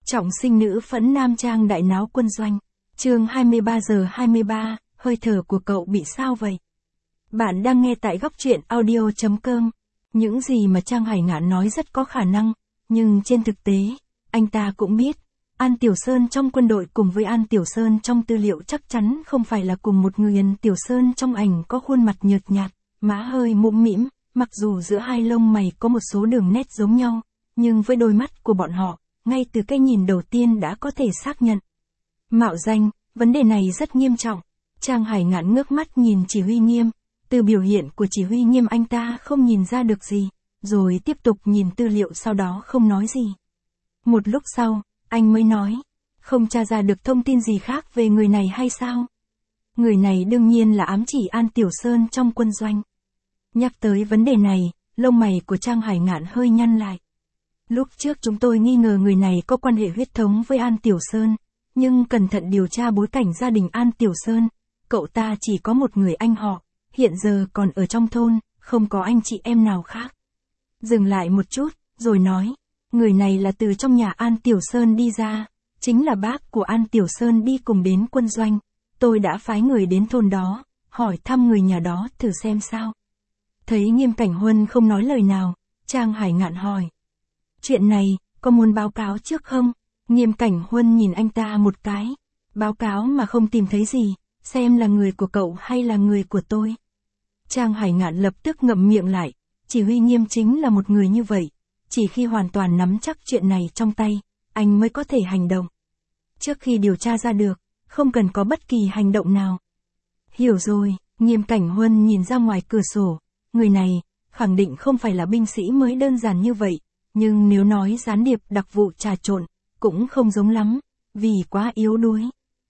Trọng sinh nữ phẫn nam trang đại náo quân doanh. Chương 23 giờ 23, hơi thở của cậu bị sao vậy? Bạn đang nghe tại góc truyện audio.com. Những gì mà Trang Hải Ngạn nói rất có khả năng, nhưng trên thực tế, anh ta cũng biết, An Tiểu Sơn trong quân đội cùng với An Tiểu Sơn trong tư liệu chắc chắn không phải là cùng một người. An Tiểu Sơn trong ảnh có khuôn mặt nhợt nhạt, má hơi mũm mĩm, mặc dù giữa hai lông mày có một số đường nét giống nhau, nhưng với đôi mắt của bọn họ, ngay từ cái nhìn đầu tiên đã có thể xác nhận. Mạo danh, vấn đề này rất nghiêm trọng. Trang Hải Ngạn ngước mắt nhìn Chỉ Huy Nghiêm, từ biểu hiện của Chỉ Huy Nghiêm anh ta không nhìn ra được gì, rồi tiếp tục nhìn tư liệu sau đó không nói gì. Một lúc sau, anh mới nói, không tra ra được thông tin gì khác về người này hay sao? Người này đương nhiên là ám chỉ An Tiểu Sơn trong quân doanh. Nhắc tới vấn đề này, lông mày của Trang Hải Ngạn hơi nhăn lại. Lúc trước chúng tôi nghi ngờ người này có quan hệ huyết thống với An Tiểu Sơn, nhưng cẩn thận điều tra bối cảnh gia đình An Tiểu Sơn, cậu ta chỉ có một người anh họ, hiện giờ còn ở trong thôn, không có anh chị em nào khác. Dừng lại một chút, rồi nói, người này là từ trong nhà An Tiểu Sơn đi ra, chính là bác của An Tiểu Sơn đi cùng đến quân doanh, tôi đã phái người đến thôn đó, hỏi thăm người nhà đó thử xem sao. Thấy Nghiêm Cảnh Huân không nói lời nào, Trang Hải Ngạn hỏi. Chuyện này, có muốn báo cáo trước không? Nghiêm Cảnh Huân nhìn anh ta một cái. Báo cáo mà không tìm thấy gì, xem là người của cậu hay là người của tôi. Trang Hải Ngạn lập tức ngậm miệng lại. Chỉ huy Nghiêm chính là một người như vậy. Chỉ khi hoàn toàn nắm chắc chuyện này trong tay, anh mới có thể hành động. Trước khi điều tra ra được, không cần có bất kỳ hành động nào. Hiểu rồi, Nghiêm Cảnh Huân nhìn ra ngoài cửa sổ. Người này, khẳng định không phải là binh sĩ mới đơn giản như vậy. Nhưng nếu nói gián điệp đặc vụ trà trộn, cũng không giống lắm, vì quá yếu đuối.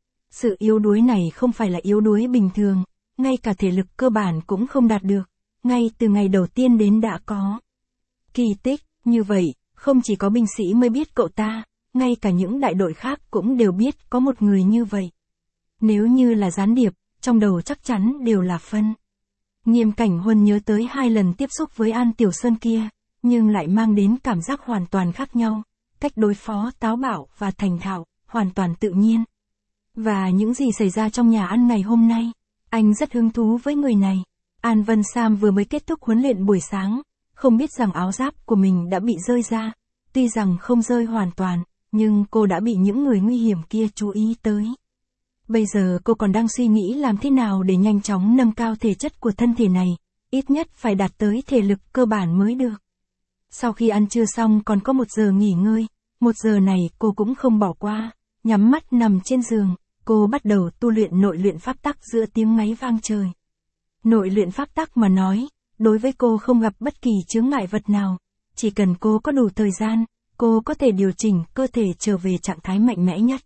Sự yếu đuối này không phải là yếu đuối bình thường, ngay cả thể lực cơ bản cũng không đạt được, ngay từ ngày đầu tiên đến đã có. Kỳ tích, như vậy, không chỉ có binh sĩ mới biết cậu ta, ngay cả những đại đội khác cũng đều biết có một người như vậy. Nếu như là gián điệp, trong đầu chắc chắn đều là phân. Nghiêm Cảnh Huân nhớ tới 2 lần tiếp xúc với An Tiểu Sơn kia, nhưng lại mang đến cảm giác hoàn toàn khác nhau, cách đối phó táo bạo và thành thạo, hoàn toàn tự nhiên. Và những gì xảy ra trong nhà ăn ngày hôm nay, anh rất hứng thú với người này. An Vân Sam vừa mới kết thúc huấn luyện buổi sáng, không biết rằng áo giáp của mình đã bị rơi ra, tuy rằng không rơi hoàn toàn, nhưng cô đã bị những người nguy hiểm kia chú ý tới. Bây giờ cô còn đang suy nghĩ làm thế nào để nhanh chóng nâng cao thể chất của thân thể này, ít nhất phải đạt tới thể lực cơ bản mới được. Sau khi ăn trưa xong còn có 1 giờ nghỉ ngơi, 1 giờ này cô cũng không bỏ qua, nhắm mắt nằm trên giường, cô bắt đầu tu luyện nội luyện pháp tắc giữa tiếng máy vang trời. Nội luyện pháp tắc mà nói, đối với cô không gặp bất kỳ chướng ngại vật nào, chỉ cần cô có đủ thời gian, cô có thể điều chỉnh cơ thể trở về trạng thái mạnh mẽ nhất.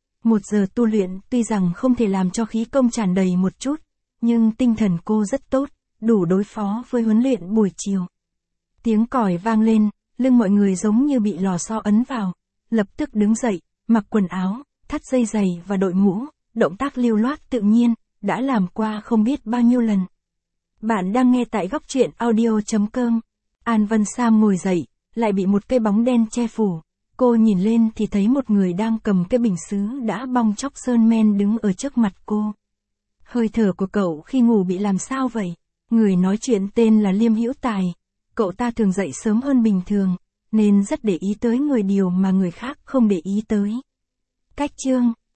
1 giờ tu luyện tuy rằng không thể làm cho khí công tràn đầy một chút, nhưng tinh thần cô rất tốt, đủ đối phó với huấn luyện buổi chiều. Tiếng còi vang lên, lưng mọi người giống như bị lò xo ấn vào, lập tức đứng dậy, mặc quần áo, thắt dây giày và đội mũ, động tác lưu loát tự nhiên, đã làm qua không biết bao nhiêu lần. Bạn đang nghe tại góc truyện audio.com. An Vân Sam ngồi dậy, lại bị một cây bóng đen che phủ. Cô nhìn lên thì thấy một người đang cầm cái bình sứ đã bong chóc sơn men đứng ở trước mặt cô. Hơi thở của cậu khi ngủ bị làm sao vậy? Người nói chuyện tên là Liêm Hữu Tài. Cậu ta thường dậy sớm hơn bình thường, nên rất để ý tới điều mà người khác không để ý tới. Cách chương